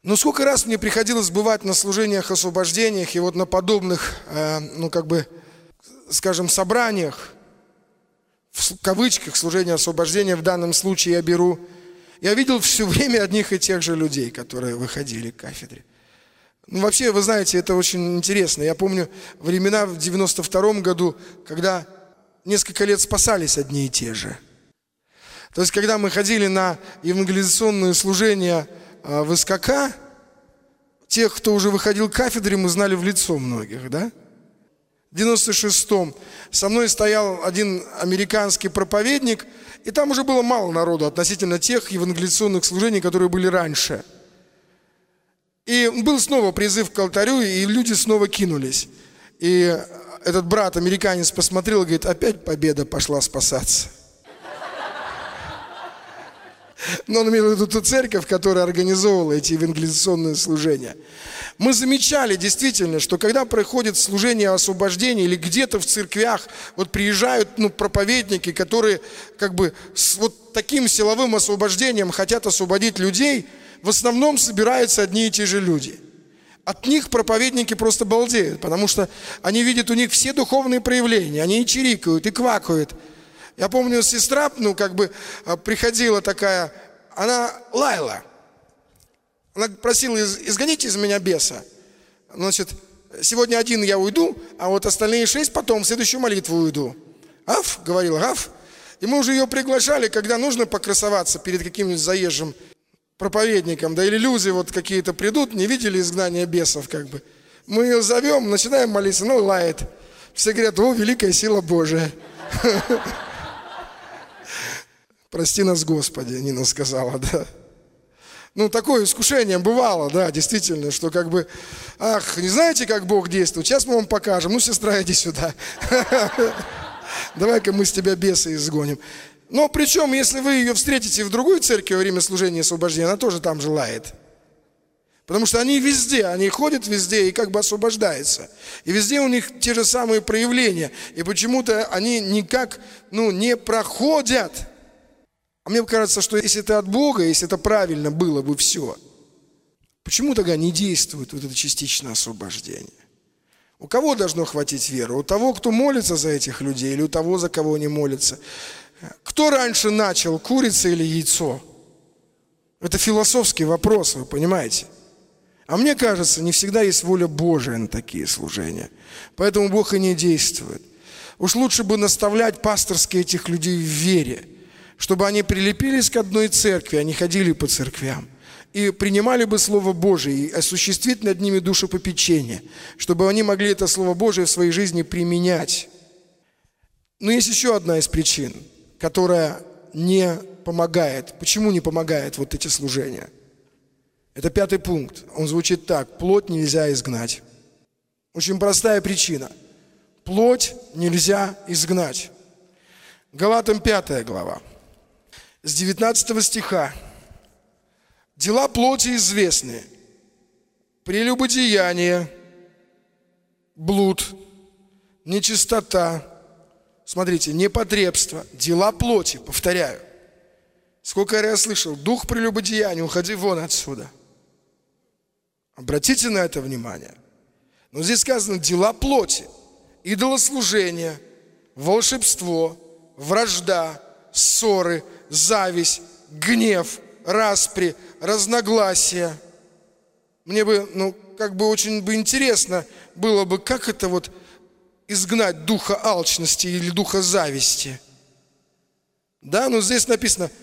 Но сколько раз мне приходилось бывать на служениях, освобождениях и вот на подобных, скажем, собраниях, в кавычках, служение освобождения в данном случае я беру, я видел все время одних и тех же людей, которые выходили к кафедре. Вообще, вы знаете, это очень интересно. Я помню времена в 92-м году, когда несколько лет спасались одни и те же. То есть, когда мы ходили на евангелизационные служения в СКК, тех, кто уже выходил к кафедре, мы знали в лицо многих, да? В 96-м со мной стоял один американский проповедник, и там уже было мало народу относительно тех евангелизационных служений, которые были раньше. И был снова призыв к алтарю, и люди снова кинулись. И этот брат, американец, посмотрел и говорит: опять победа пошла спасаться. Но он имел в виду ту церковь, которая организовывала эти евангелизационные служения. Мы замечали действительно, что когда проходит служение освобождения или где-то в церквях, вот приезжают проповедники, которые как бы с вот таким силовым освобождением хотят освободить людей, в основном собираются одни и те же люди. От них проповедники просто балдеют, потому что они видят у них все духовные проявления, они и чирикают, и квакают. Я помню, сестра, приходила такая, она лаяла. Она просила: изгоните из меня беса. Значит, сегодня один я уйду, а вот остальные 6 потом в следующую молитву уйду. Аф, говорила, аф. И мы уже ее приглашали, когда нужно покрасоваться перед каким-нибудь заезжим проповедником, да, или люди вот какие-то придут, не видели изгнания бесов, как бы. Мы ее зовем, начинаем молиться, лает. Все говорят: о, великая сила Божия. Прости нас, Господи, Нина сказала, да. Такое искушение бывало, да, действительно, что не знаете, как Бог действует? Сейчас мы вам покажем. Сестра, иди сюда. Давай-ка мы с тебя беса изгоним. Но причем, если вы ее встретите в другой церкви во время служения освобождения, она тоже там же лает. Потому что они везде, они ходят везде и освобождаются. И везде у них те же самые проявления. И почему-то они никак, не проходят. А мне кажется, что если это от Бога, если это правильно было бы все, почему тогда не действует вот это частичное освобождение? У кого должно хватить веры? У того, кто молится за этих людей, или у того, за кого они молятся? Кто раньше начал, курица или яйцо? Это философский вопрос, вы понимаете? А мне кажется, не всегда есть воля Божия на такие служения. Поэтому Бог и не действует. Уж лучше бы наставлять пасторски этих людей в вере, чтобы они прилепились к одной церкви, они ходили по церквям и принимали бы Слово Божие и осуществить над ними душепопечение, чтобы они могли это Слово Божие в своей жизни применять. Но есть еще одна из причин, которая не помогает. Почему не помогает вот эти служения? Это 5-й пункт. Он звучит так: плоть нельзя изгнать. Очень простая причина. Плоть нельзя изгнать. Галатам 5 глава. С 19 стиха. Дела плоти известны: прелюбодеяние, блуд, нечистота, смотрите, непотребство, дела плоти, повторяю. Сколько я раз слышал: дух прелюбодеяния, уходи вон отсюда. Обратите на это внимание. Но здесь сказано: дела плоти, идолослужение, волшебство, вражда, ссоры, зависть, гнев, распри, разногласия. Мне бы, очень бы интересно было бы, как это изгнать духа алчности или духа зависти. Да, здесь написано: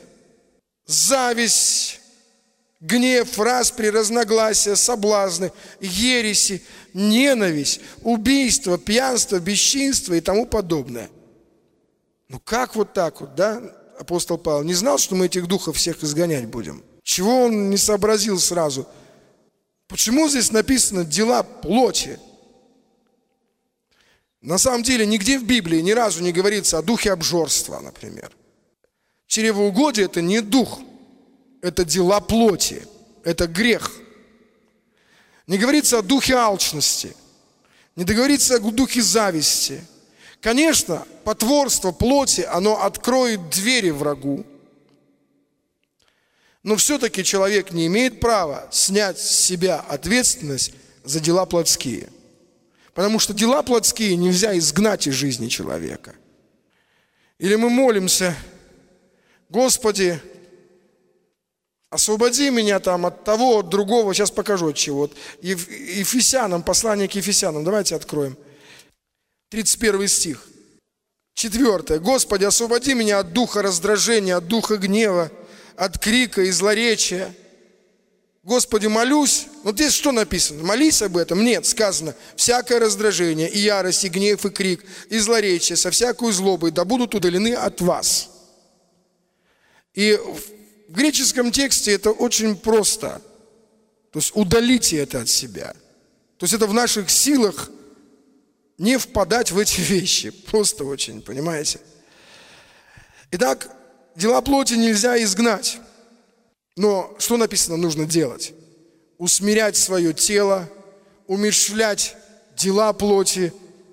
зависть, гнев, распри, разногласия, соблазны, ереси, ненависть, убийство, пьянство, бесчинство и тому подобное. Как так, да? Апостол Павел не знал, что мы этих духов всех изгонять будем? Чего он не сообразил сразу? Почему здесь написано «дела плоти»? На самом деле нигде в Библии ни разу не говорится о духе обжорства, например. Чревоугодие – это не дух, это дела плоти, это грех. Не говорится о духе алчности, не говорится о духе зависти. Конечно, потворство плоти, оно откроет двери врагу. Но все-таки человек не имеет права снять с себя ответственность за дела плотские. Потому что дела плотские нельзя изгнать из жизни человека. Или мы молимся: Господи, освободи меня там от того, от другого. Сейчас покажу от чего. Вот Ефесянам, послание к Ефесянам. Давайте откроем. 31 стих. 4. Господи, освободи меня от духа раздражения, от духа гнева, от крика и злоречия. Господи, молюсь. Вот здесь что написано? Молись об этом? Нет, сказано: всякое раздражение, и ярость, и гнев, и крик, и злоречие, со всякой злобой, да будут удалены от вас. И в греческом тексте это очень просто. То есть удалите это от себя. То есть это в наших силах не впадать в эти вещи. Просто очень, понимаете? Итак, дела плоти нельзя изгнать. Но что написано нужно делать? Усмирять свое тело, умерщвлять дела плоти,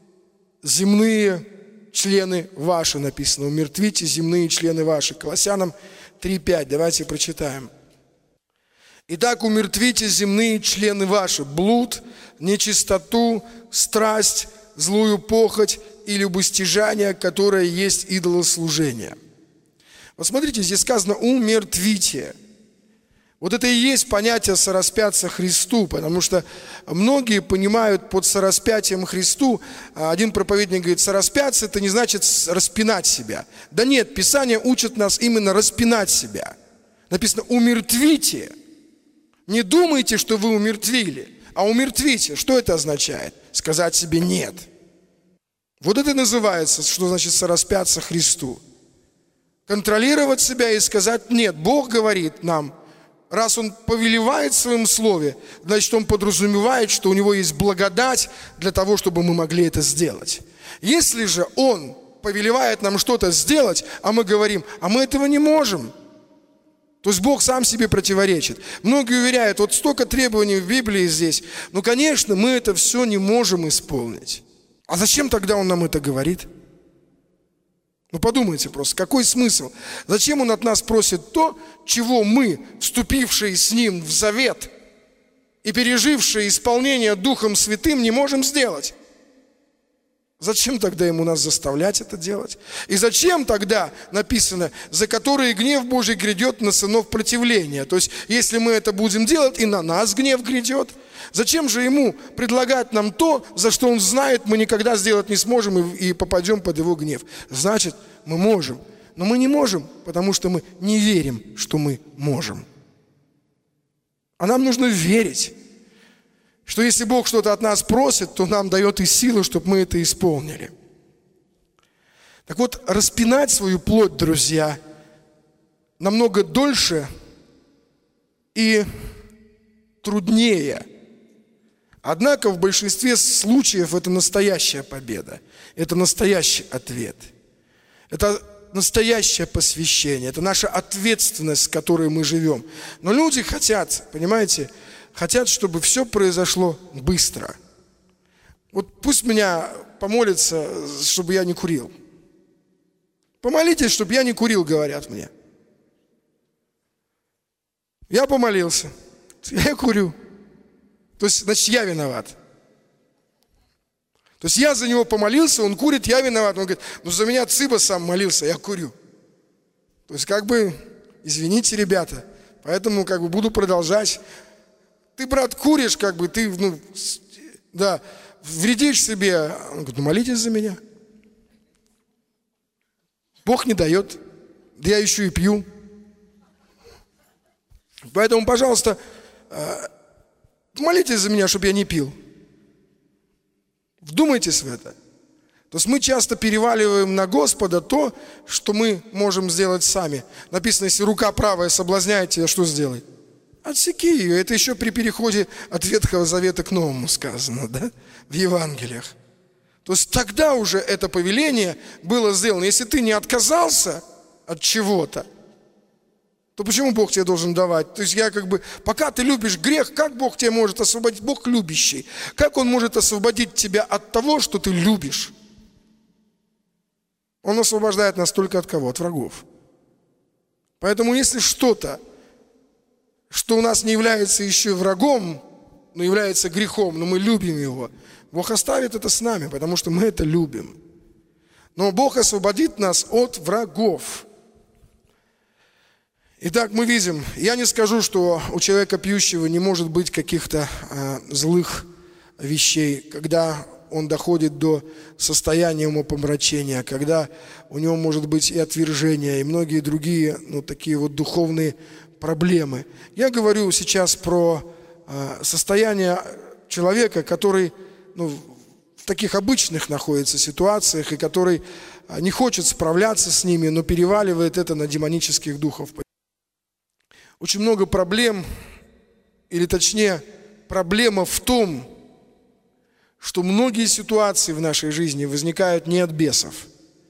земные члены ваши, написано. Умертвите земные члены ваши. Колоссянам 3:5. Давайте прочитаем. Итак, умертвите земные члены ваши: блуд, нечистоту, страсть, злую похоть и любостяжание, которое есть идолослужение. Вот смотрите, здесь сказано умертвите. Вот это и есть понятие сораспяться Христу, потому что многие понимают под сораспятием Христу, один проповедник говорит: сораспяться — это не значит распинать себя. Да нет, Писание учит нас именно распинать себя. Написано: умертвите. Не думайте, что вы умертвили, а умертвите. Что это означает? Сказать себе нет. Вот это называется, что значит сораспяться Христу. Контролировать себя и сказать нет. Бог говорит нам, раз Он повелевает в Своем Слове, значит, Он подразумевает, что у Него есть благодать для того, чтобы мы могли это сделать. Если же Он повелевает нам что-то сделать, а мы говорим: а мы этого не можем, то есть Бог сам себе противоречит. Многие уверяют: вот столько требований в Библии здесь, но, конечно, мы это все не можем исполнить. А зачем тогда Он нам это говорит? Ну подумайте просто, какой смысл? Зачем Он от нас просит то, чего мы, вступившие с Ним в завет и пережившие исполнение Духом Святым, не можем сделать? Зачем тогда Ему нас заставлять это делать? И зачем тогда написано: за которые гнев Божий грядет на сынов противления? То есть, если мы это будем делать, и на нас гнев грядет. Зачем же Ему предлагать нам то, за что Он знает, мы никогда сделать не сможем и попадем под Его гнев? Значит, мы можем. Но мы не можем, потому что мы не верим, что мы можем. А нам нужно верить, что если Бог что-то от нас просит, то нам дает и силы, чтобы мы это исполнили. Так вот, распинать свою плоть, друзья, намного дольше и труднее. Однако в большинстве случаев это настоящая победа, это настоящий ответ, это настоящее посвящение, это наша ответственность, с которой мы живем. Но люди хотят, понимаете, хотят, чтобы все произошло быстро. Вот пусть меня помолятся, чтобы я не курил. Помолитесь, чтобы я не курил, говорят мне. Я помолился, я курю. То есть, значит, я виноват. То есть я за него помолился, он курит, я виноват. Он говорит: ну за меня Цыба сам молился, я курю. То есть как бы, извините, ребята, поэтому как бы буду продолжать. Ты, брат, куришь, как бы ты, вредишь себе. Он говорит: ну молитесь за меня. Бог не дает, да я еще и пью. Поэтому, пожалуйста, молитесь за меня, чтобы я не пил. Вдумайтесь в это. То есть мы часто переваливаем на Господа то, что мы можем сделать сами. Написано: если рука правая соблазняет тебя, что сделай? Отсеки ее. Это еще при переходе от Ветхого Завета к Новому сказано, да? В Евангелиях. То есть тогда уже это повеление было сделано. Если ты не отказался от чего-то, то почему Бог тебе должен давать? То есть пока ты любишь грех, как Бог тебя может освободить? Бог любящий. Как Он может освободить тебя от того, что ты любишь? Он освобождает нас только от кого? От врагов. Поэтому если что-то что у нас не является еще врагом, но является грехом, но мы любим его, Бог оставит это с нами, потому что мы это любим. Но Бог освободит нас от врагов. Итак, мы видим, я не скажу, что у человека пьющего не может быть каких-то злых вещей, когда он доходит до состояния умопомрачения, когда у него может быть и отвержение, и многие другие, такие вот духовные проблемы. Я говорю сейчас про состояние человека, который в таких обычных находится ситуациях, и который не хочет справляться с ними, но переваливает это на демонических духов. Очень много проблем, или точнее, проблема в том, что многие ситуации в нашей жизни возникают не от бесов,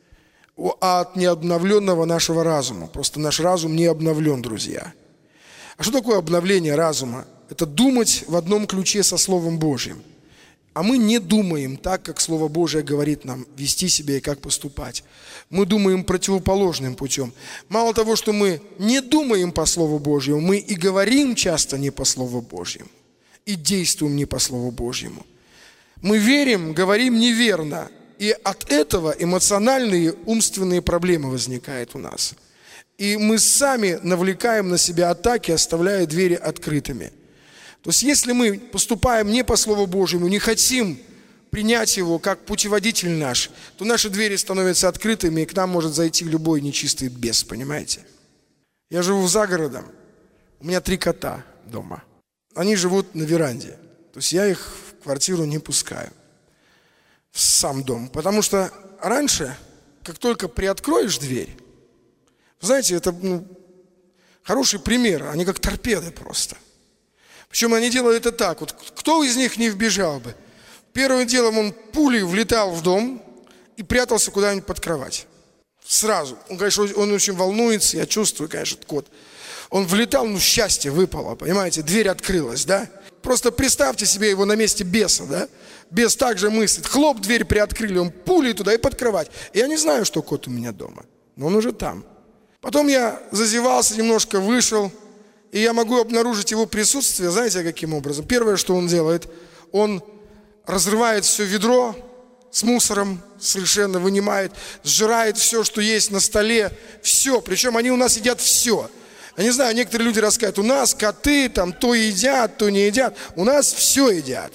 а от необновленного нашего разума. Просто наш разум не обновлен, друзья. А что такое обновление разума? Это думать в одном ключе со Словом Божьим. А мы не думаем так, как Слово Божие говорит нам вести себя и как поступать. Мы думаем противоположным путем. Мало того, что мы не думаем по Слову Божьему, мы и говорим часто не по Слову Божьему, и действуем не по Слову Божьему. Мы верим, говорим неверно, и от этого эмоциональные, умственные проблемы возникают у нас. И мы сами навлекаем на себя атаки, оставляя двери открытыми. То есть, если мы поступаем не по Слову Божьему, не хотим принять его как путеводитель наш, то наши двери становятся открытыми, и к нам может зайти любой нечистый бес, понимаете? Я живу за городом, у меня 3 кота дома. Они живут на веранде, то есть я их в квартиру не пускаю, в сам дом. Потому что раньше, как только приоткроешь дверь, знаете, это хороший пример, они как торпеды просто. Причем они делают это так, вот кто из них не вбежал бы? Первым делом он пулей влетал в дом и прятался куда-нибудь под кровать. Сразу. Он, конечно, он очень волнуется, я чувствую, конечно, этот кот. Он влетал, счастье выпало, понимаете, дверь открылась, да? Просто представьте себе его на месте беса, да? Бес также мыслит, хлоп, дверь приоткрыли, он пулей туда и под кровать. И я не знаю, что кот у меня дома, но он уже там. Потом я зазевался, немножко вышел, и я могу обнаружить его присутствие, знаете, каким образом? Первое, что он делает, он разрывает все ведро с мусором, совершенно вынимает, сжирает все, что есть на столе, все. Причем они у нас едят все. Я не знаю, некоторые люди рассказывают, у нас коты там то едят, то не едят. У нас все едят.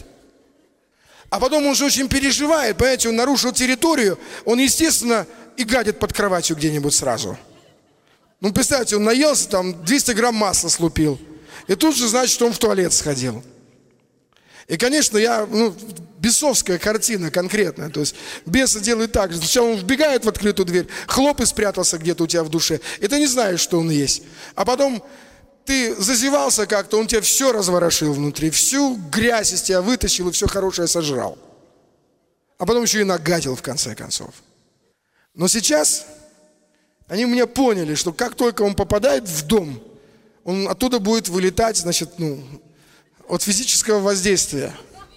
А потом он же очень переживает, понимаете, он нарушил территорию, он, естественно, и гадит под кроватью где-нибудь сразу. Представьте, он наелся, там 200 грамм масла слупил. И тут же, значит, что он в туалет сходил. И, конечно, бесовская картина конкретная. То есть бесы делают так. Сначала он вбегает в открытую дверь, хлоп и спрятался где-то у тебя в душе. И ты не знаешь, что он есть. А потом ты зазевался как-то, он тебя все разворошил внутри. Всю грязь из тебя вытащил и все хорошее сожрал. А потом еще и нагадил в конце концов. Но сейчас они у меня поняли, что как только он попадает в дом, он оттуда будет вылетать, значит, от физического воздействия.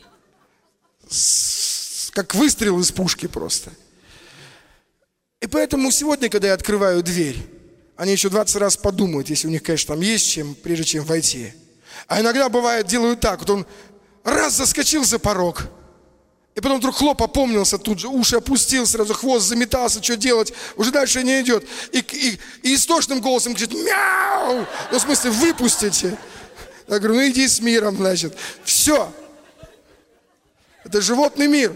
Как выстрел из пушки просто. И поэтому сегодня, когда я открываю дверь, они еще 20 раз подумают, если у них, конечно, там есть чем, прежде чем войти. А иногда бывает, делают так, вот он раз заскочил за порог, и потом вдруг хлоп опомнился тут же, уши опустил, сразу хвост заметался, что делать, уже дальше не идет. И истошным голосом кричит: мяу! В смысле, выпустите. Я говорю, иди с миром, значит. Все. Это животный мир.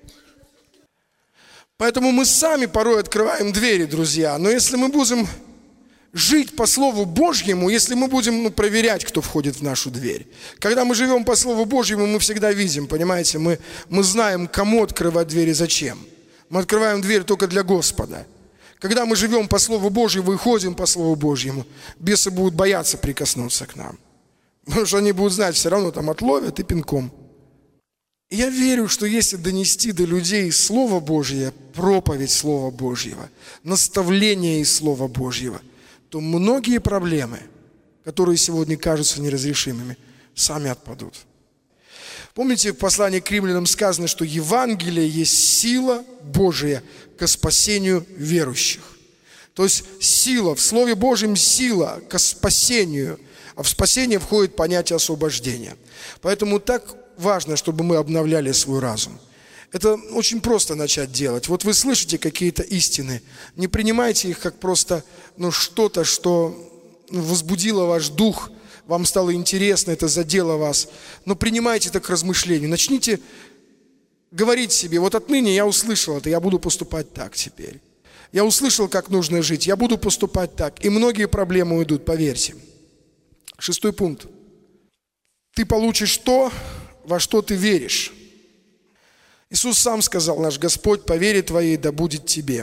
Поэтому мы сами порой открываем двери, друзья. Но если мы будем жить по Слову Божьему, если мы будем проверять, кто входит в нашу дверь. Когда мы живем по Слову Божьему, мы всегда видим, понимаете, мы знаем, кому открывать дверь и зачем. Мы открываем дверь только для Господа. Когда мы живем по Слову Божьему и ходим по Слову Божьему, бесы будут бояться прикоснуться к нам. Потому что они будут знать, все равно там отловят и пинком. И я верю, что если донести до людей Слово Божье, проповедь Слова Божьего, наставление из Слова Божьего, то многие проблемы, которые сегодня кажутся неразрешимыми, сами отпадут. Помните, в послании к римлянам сказано, что Евангелие есть сила Божия ко спасению верующих. То есть сила, в Слове Божьем сила ко спасению. А в спасение входит понятие освобождения. Поэтому так важно, чтобы мы обновляли свой разум. Это очень просто начать делать. Вот вы слышите какие-то истины, не принимайте их как просто что-то, что возбудило ваш дух, вам стало интересно, это задело вас. Но принимайте это к размышлению. Начните говорить себе: вот отныне я услышал это, я буду поступать так теперь. Я услышал, как нужно жить, я буду поступать так. И многие проблемы уйдут, поверьте. 6 пункт. Ты получишь то, во что ты веришь. Иисус сам сказал, наш Господь: по вере твоей да будет тебе.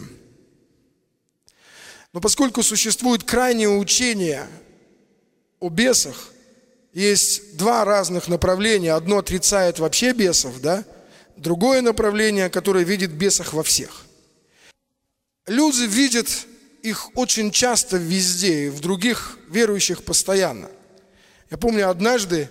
Но поскольку существует крайнее учение о бесах, есть 2 разных направления. Одно отрицает вообще бесов, да? Другое направление, которое видит бесов во всех. Люди видят их очень часто везде, и в других верующих постоянно. Я помню, однажды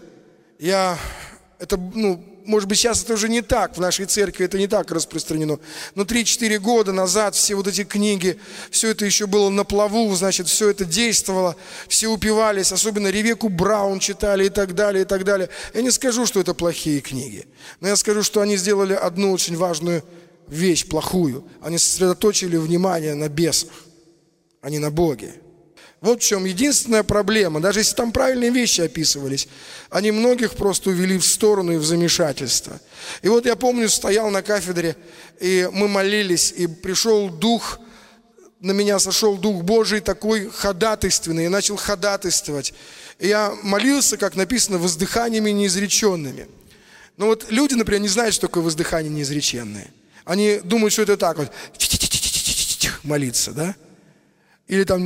может быть, сейчас это уже не так, в нашей церкви это не так распространено, но 3-4 года назад все вот эти книги, все это еще было на плаву, значит, все это действовало, все упивались, особенно Ревекку Браун читали и так далее, и так далее. Я не скажу, что это плохие книги, но я скажу, что они сделали одну очень важную вещь, плохую. Они сосредоточили внимание на бесах, а не на Боге. Вот в чем единственная проблема. Даже если там правильные вещи описывались, они многих просто увели в сторону и в замешательство. И вот я помню, стоял на кафедре, и мы молились, и пришел Дух, на меня сошел Дух Божий такой ходатайственный, я начал ходатайствовать. И я молился, как написано, воздыханиями неизреченными. Но вот люди, например, не знают, что такое воздыхание неизреченное. Они думают, что это так вот, молиться, да? Или там...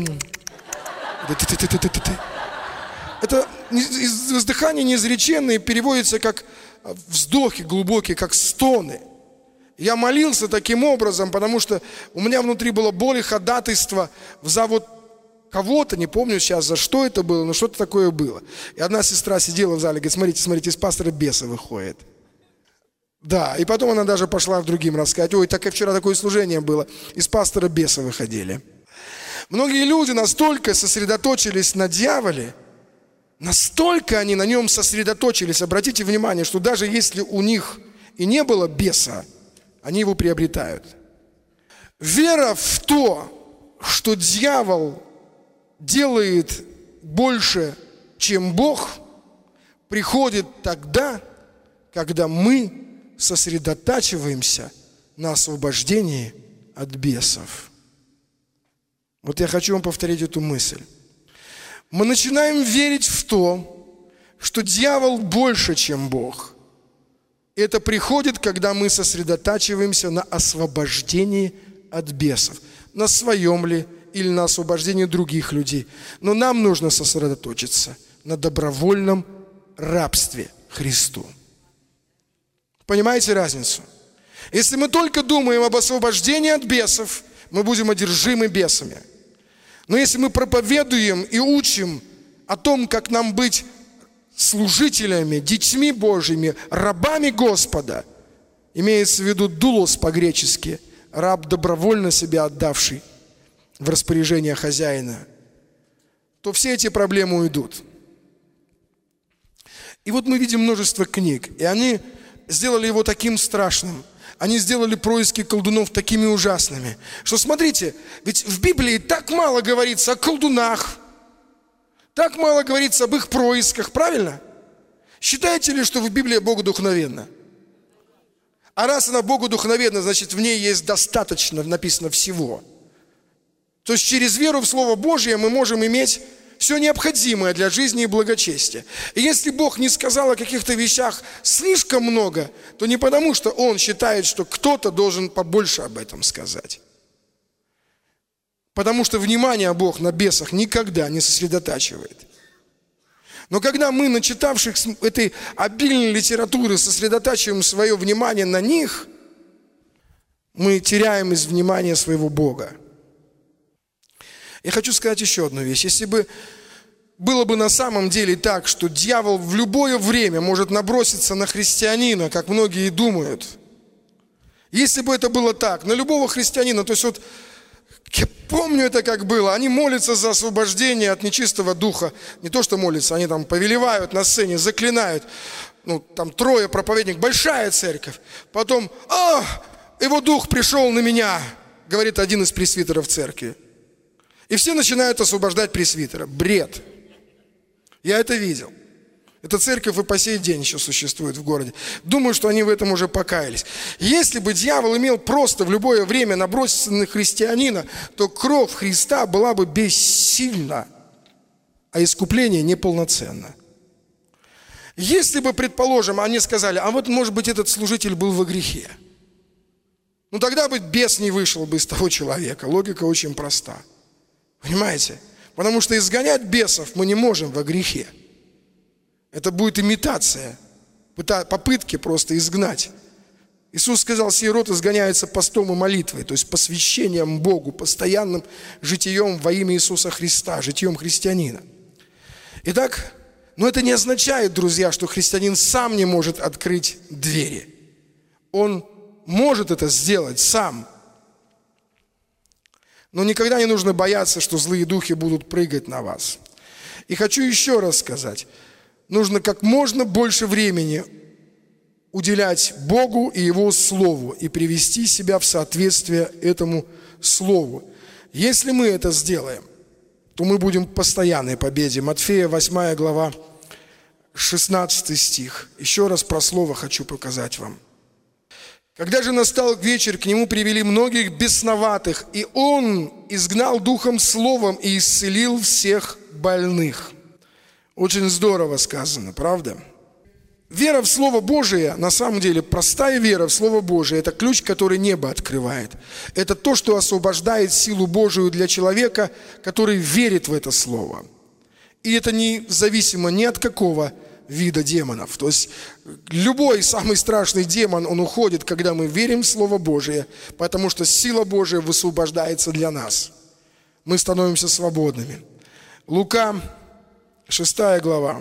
Это воздыхание неизреченное переводится как вздохи глубокие, как стоны. Я молился таким образом, потому что у меня внутри было боль и ходатайство за вот кого-то, не помню сейчас, за что это было, но что-то такое было. И одна сестра сидела в зале, говорит: смотрите, из пастора бесы выходит. Да, и потом она даже пошла в другим рассказать: ой, так и вчера такое служение было, из пастора бесы выходили. Многие люди настолько сосредоточились на дьяволе, настолько они на нем сосредоточились, обратите внимание, что даже если у них и не было беса, они его приобретают. Вера в то, что дьявол делает больше, чем Бог, приходит тогда, когда мы сосредотачиваемся на освобождении от бесов. Вот я хочу вам повторить эту мысль. Мы начинаем верить в то, что дьявол больше, чем Бог. И это приходит, когда мы сосредотачиваемся на освобождении от бесов. На своем ли или на освобождении других людей. Но нам нужно сосредоточиться на добровольном рабстве Христу. Понимаете разницу? Если мы только думаем об освобождении от бесов, мы будем одержимы бесами. Но если мы проповедуем и учим о том, как нам быть служителями, детьми Божьими, рабами Господа, имеется в виду дулос по-гречески, раб, добровольно себя отдавший в распоряжение хозяина, то все эти проблемы уйдут. И вот мы видим множество книг, и они сделали его таким страшным. Они сделали происки колдунов такими ужасными, что смотрите, ведь в Библии так мало говорится о колдунах, так мало говорится об их происках, правильно? Считаете ли, что в Библии богодухновенна? А раз она богодухновенна, значит, в ней есть достаточно написано всего. То есть через веру в Слово Божье мы можем иметь все необходимое для жизни и благочестия. И если Бог не сказал о каких-то вещах слишком много, то не потому, что Он считает, что кто-то должен побольше об этом сказать. Потому что внимание Бог на бесах никогда не сосредотачивает. Но когда мы, начитавшись этой обильной литературы, сосредотачиваем свое внимание на них, мы теряем из внимания своего Бога. Я хочу сказать еще одну вещь. Если бы было бы на самом деле так, что дьявол в любое время может наброситься на христианина, как многие думают, если бы это было так, на любого христианина, то есть вот Помню это, как было. Они молятся за освобождение от нечистого духа. Не то, что молятся, они там повелевают на сцене, заклинают. Там 3 проповедников, большая церковь. Потом, его дух пришел на меня, говорит один из пресвитеров церкви. И все начинают освобождать пресвитера. Бред. Я это видел. Эта церковь и по сей день еще существует в городе. Думаю, что они в этом уже покаялись. Если бы дьявол имел просто в любое время наброситься на христианина, то кровь Христа была бы бессильна, а искупление неполноценно. Если бы, предположим, они сказали, а вот, может быть, этот служитель был во грехе. Тогда бы бес не вышел бы из того человека. Логика очень проста. Понимаете? Потому что изгонять бесов мы не можем во грехе. Это будет имитация, попытки просто изгнать. Иисус сказал, сей род изгоняется постом и молитвой, то есть посвящением Богу, постоянным житием во имя Иисуса Христа, житием христианина. Итак, но это не означает, друзья, что христианин сам не может открыть двери. Он может это сделать сам. Но никогда не нужно бояться, что злые духи будут прыгать на вас. И хочу еще раз сказать, нужно как можно больше времени уделять Богу и Его Слову и привести себя в соответствие этому Слову. Если мы это сделаем, то мы будем в постоянной победе. Матфея 8 глава, 16 стих. Еще раз про Слово хочу показать вам. Когда же настал вечер, к нему привели многих бесноватых, и он изгнал духом словом и исцелил всех больных. Очень здорово сказано, правда? Вера в Слово Божие, на самом деле, простая вера в Слово Божие, это ключ, который небо открывает. Это то, что освобождает силу Божию для человека, который верит в это Слово. И это не зависимо ни от какого вида демонов. То есть любой самый страшный демон, он уходит, когда мы верим в Слово Божие, потому что сила Божия высвобождается для нас. Мы становимся свободными. Лука, 6 глава,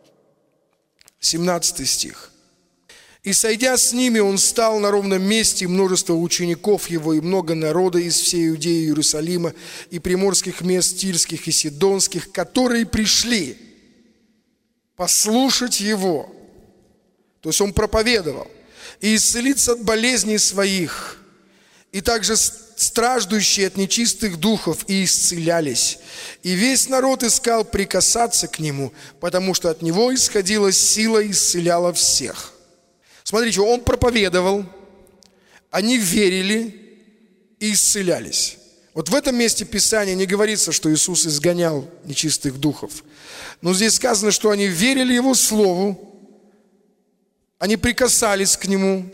17 стих. «И, сойдя с ними, он стал на ровном месте, и множество учеников его, и много народа из всей Иудеи, Иерусалима, и приморских мест, тирских и сидонских, которые пришли послушать его». То есть он проповедовал. «И исцелиться от болезней своих, и также страждущие от нечистых духов, и исцелялись. И весь народ искал прикасаться к нему, потому что от него исходила сила и исцеляла всех». Смотрите, он проповедовал, они верили и исцелялись. Вот в этом месте Писания не говорится, что Иисус изгонял нечистых духов. Но здесь сказано, что они верили Его Слову, они прикасались к Нему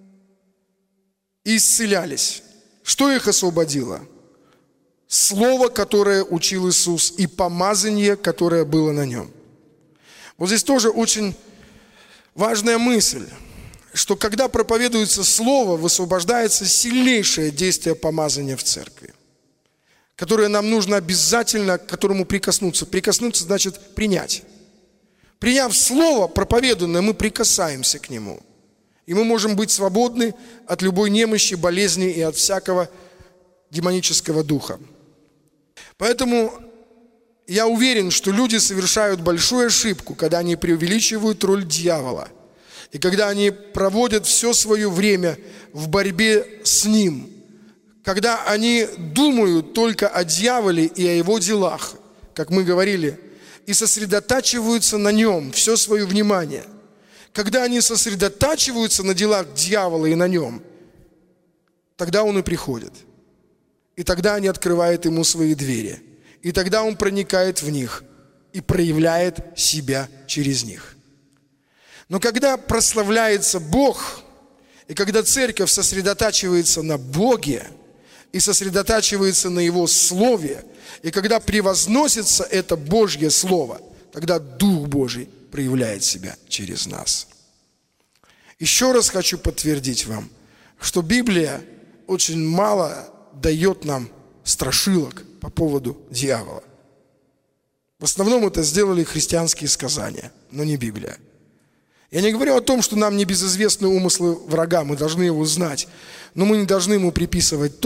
и исцелялись. Что их освободило? Слово, которое учил Иисус, и помазание, которое было на Нем. Вот здесь тоже очень важная мысль, что когда проповедуется Слово, высвобождается сильнейшее действие помазания в церкви, которое нам нужно обязательно, к которому прикоснуться. Прикоснуться значит принять. Приняв Слово проповеданное, мы прикасаемся к нему. И мы можем быть свободны от любой немощи, болезни и от всякого демонического духа. Поэтому я уверен, что люди совершают большую ошибку, когда они преувеличивают роль дьявола. И когда они проводят все свое время в борьбе с ним. Когда они думают только о дьяволе и о его делах, как мы говорили, и сосредотачиваются на нем все свое внимание. Когда они сосредотачиваются на делах дьявола и на нем, тогда он и приходит. И тогда они открывают ему свои двери. И тогда он проникает в них и проявляет себя через них. Но когда прославляется Бог, и когда церковь сосредотачивается на Боге, и сосредотачивается на Его Слове, и когда превозносится это Божье Слово, тогда Дух Божий проявляет себя через нас. Еще раз хочу подтвердить вам, что Библия очень мало дает нам страшилок по поводу дьявола. В основном это сделали христианские сказания, но не Библия. Я не говорю о том, что нам не безызвестны умыслы врага, мы должны его знать, но мы не должны ему приписывать то,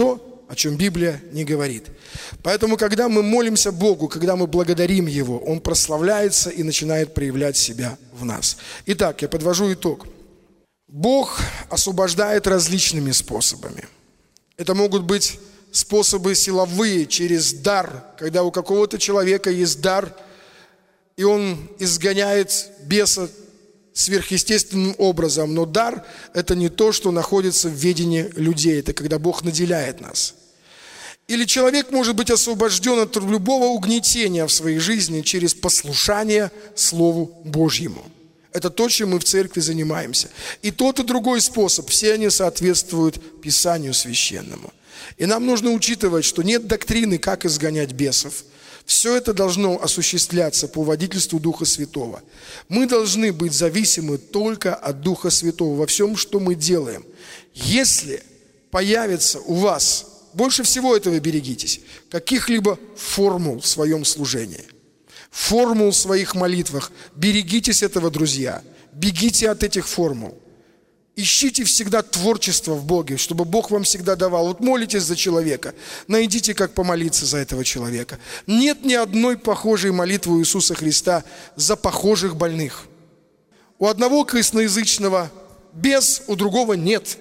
о чем Библия не говорит. Поэтому, когда мы молимся Богу, когда мы благодарим Его, Он прославляется и начинает проявлять себя в нас. Итак, я подвожу итог. Бог освобождает различными способами. Это могут быть способы силовые, через дар, когда у какого-то человека есть дар, и он изгоняет беса сверхъестественным образом. Но дар – это не то, что находится в ведении людей, это когда Бог наделяет нас. Или человек может быть освобожден от любого угнетения в своей жизни через послушание Слову Божьему. Это то, чем мы в церкви занимаемся. И тот, и другой способ, все они соответствуют Писанию Священному. И нам нужно учитывать, что нет доктрины, как изгонять бесов. Все это должно осуществляться по водительству Духа Святого. Мы должны быть зависимы только от Духа Святого во всем, что мы делаем. Если появится у вас, больше всего этого берегитесь, каких-либо формул в своем служении, формул в своих молитвах, берегитесь этого, друзья, бегите от этих формул. Ищите всегда творчество в Боге, чтобы Бог вам всегда давал. Вот молитесь за человека, найдите, как помолиться за этого человека. Нет ни одной похожей молитвы у Иисуса Христа за похожих больных. У одного косноязычного бес, у другого нет.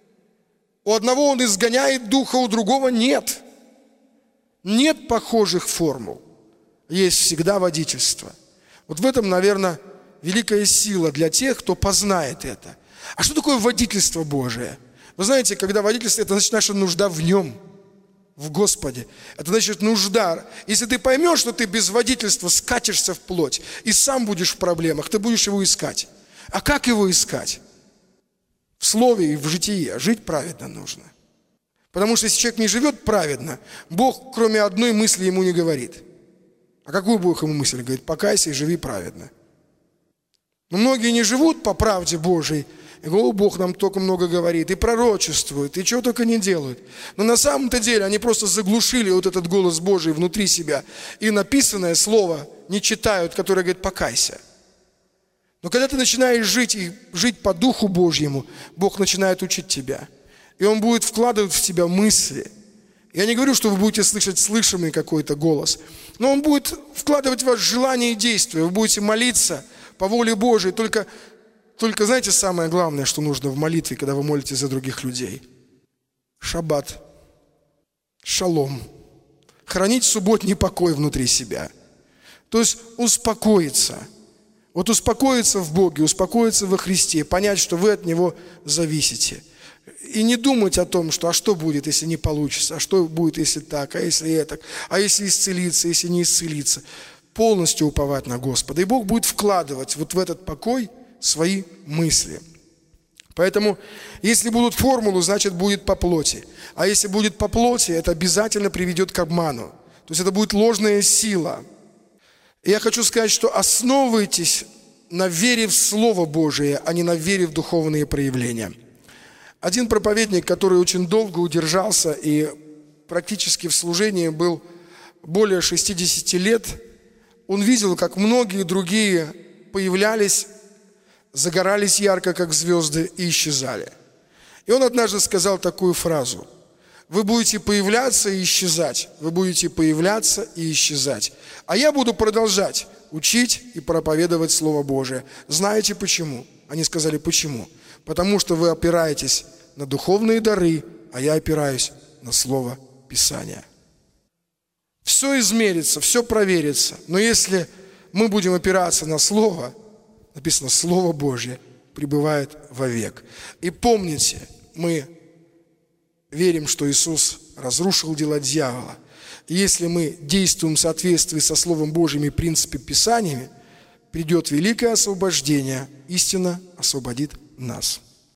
У одного он изгоняет духа, у другого нет. Нет похожих формул. Есть всегда водительство. Вот в этом, наверное, великая сила для тех, кто познает это. А что такое водительство Божие? Вы знаете, когда водительство, это значит наша нужда в Нем, в Господе. Это значит нужда. Если ты поймешь, что ты без водительства скатишься в плоть и сам будешь в проблемах, ты будешь его искать. А как его искать? В слове и в житии. Жить праведно нужно. Потому что если человек не живет праведно, Бог, кроме одной мысли, ему не говорит. А какую Бог ему мысль говорит? Покайся и живи праведно. Но многие не живут по правде Божией. И Бог нам только много говорит, и пророчествует, и чего только не делают. Но на самом-то деле они просто заглушили вот этот голос Божий внутри себя. И написанное слово не читают, которое говорит «покайся». Но когда ты начинаешь жить и жить по Духу Божьему, Бог начинает учить тебя. И Он будет вкладывать в тебя мысли. Я не говорю, что вы будете слышать слышимый какой-то голос, но Он будет вкладывать в вас желание и действия. Вы будете молиться по воле Божией. Только знаете, самое главное, что нужно в молитве, когда вы молитесь за других людей? Шаббат, шалом. Хранить субботний покой внутри себя. То есть успокоиться. Вот успокоиться в Боге, успокоиться во Христе, понять, что вы от Него зависите. И не думать о том, что а что будет, если не получится, а что будет, если так, а если это, а если исцелиться, если не исцелиться. Полностью уповать на Господа. И Бог будет вкладывать вот в этот покой свои мысли. Поэтому, если будут формулы, значит будет по плоти. А если будет по плоти, это обязательно приведет к обману. То есть это будет ложная сила. И я хочу сказать, что основывайтесь на вере в Слово Божие, а не на вере в духовные проявления. Один проповедник, который очень долго удержался и практически в служении был более 60 лет, он видел, как многие другие появлялись, загорались ярко, как звезды, и исчезали. И он однажды сказал такую фразу: вы будете появляться и исчезать, вы будете появляться и исчезать, а я буду продолжать учить и проповедовать Слово Божие. Знаете почему? Они сказали: почему? Потому что вы опираетесь на духовные дары, а я опираюсь на Слово Писания. Все измерится, все проверится, но если мы будем опираться на Слово, написано, Слово Божье пребывает вовек. И помните, мы верим, что Иисус разрушил дела дьявола. И если мы действуем в соответствии со Словом Божьим и принципами Писаниями, придет великое освобождение, истина освободит нас.